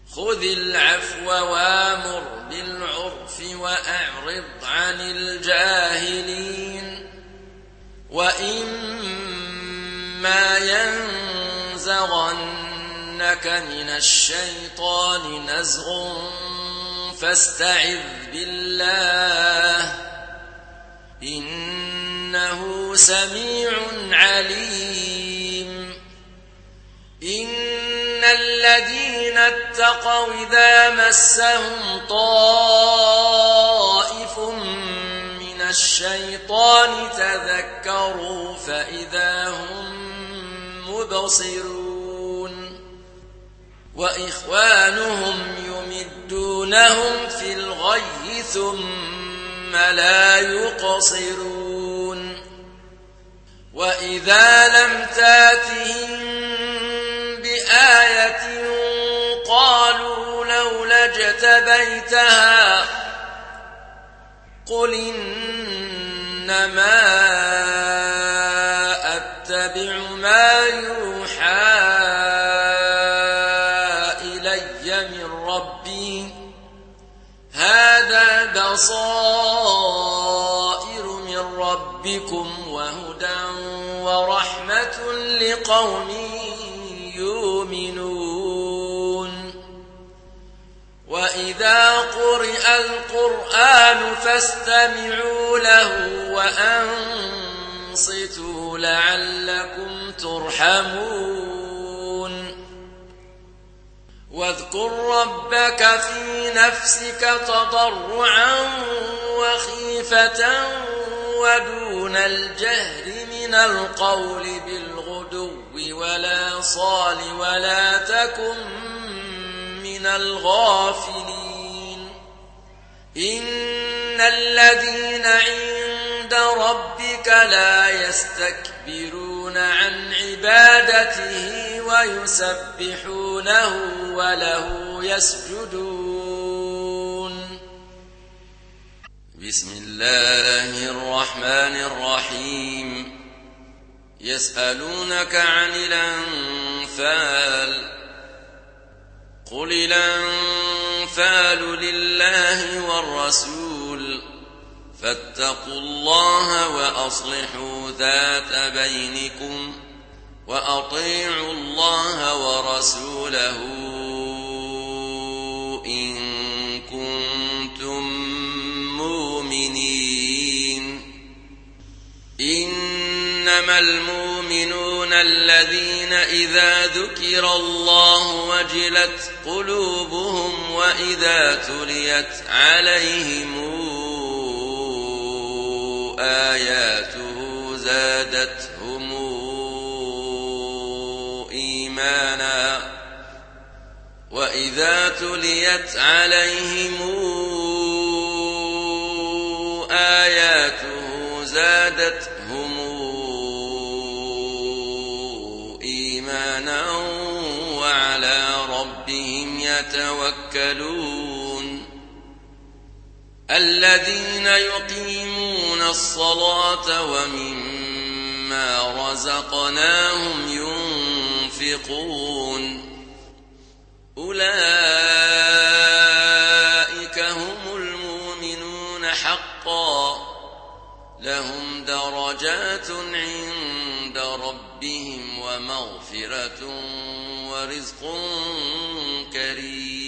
خذ العفو وامر بالعرف وأعرض عن الجاهلين وإما ينزغنك من الشيطان نزغ فاستعذ بالله إنه سميع عليم إن الذين اتقوا إذا مسهم طائف من الشيطان تذكروا فإذا هم مبصرون وإخوانهم يمدونهم في الغي ثم لا يقصرون وإذا لم تاتهم بآية قالوا لولا اجتبيتها قل إنما أتبع ما يوحى إلي من ربي هذا بصائر من ربكم وهدى ورحمة لقوم يؤمنون وإذا قرئ القرآن فاستمعوا له وأنصتوا لعلكم ترحمون واذكر ربك في نفسك تضرعا وخيفة ودون الجهر من القول بالغدو ولا صال ولا تكن من الغافلين إن الذين عند ربك لا يستكبرون عن عبادته ويسبحونه وله يسجدون بسم الله الرحمن الرحيم يسألونك عن الأنفال قل الأنفال لله والرسول فاتقوا الله وأصلحوا ذات بينكم وأطيعوا الله ورسوله إن كنتم مؤمنين إنما المؤمنون الذين إذا ذكر الله وجلت قلوبهم وإذا تليت عليهم آياته زادتهم إيمانا وإذا تليت عليهم آياته زادتهم إيمانا وعلى ربهم يتوكلون الذين يقيمون الصلاة ومما رزقناهم ينفقون أولئك هم المؤمنون حقا لهم درجات عند ربهم ومغفرة ورزق كريم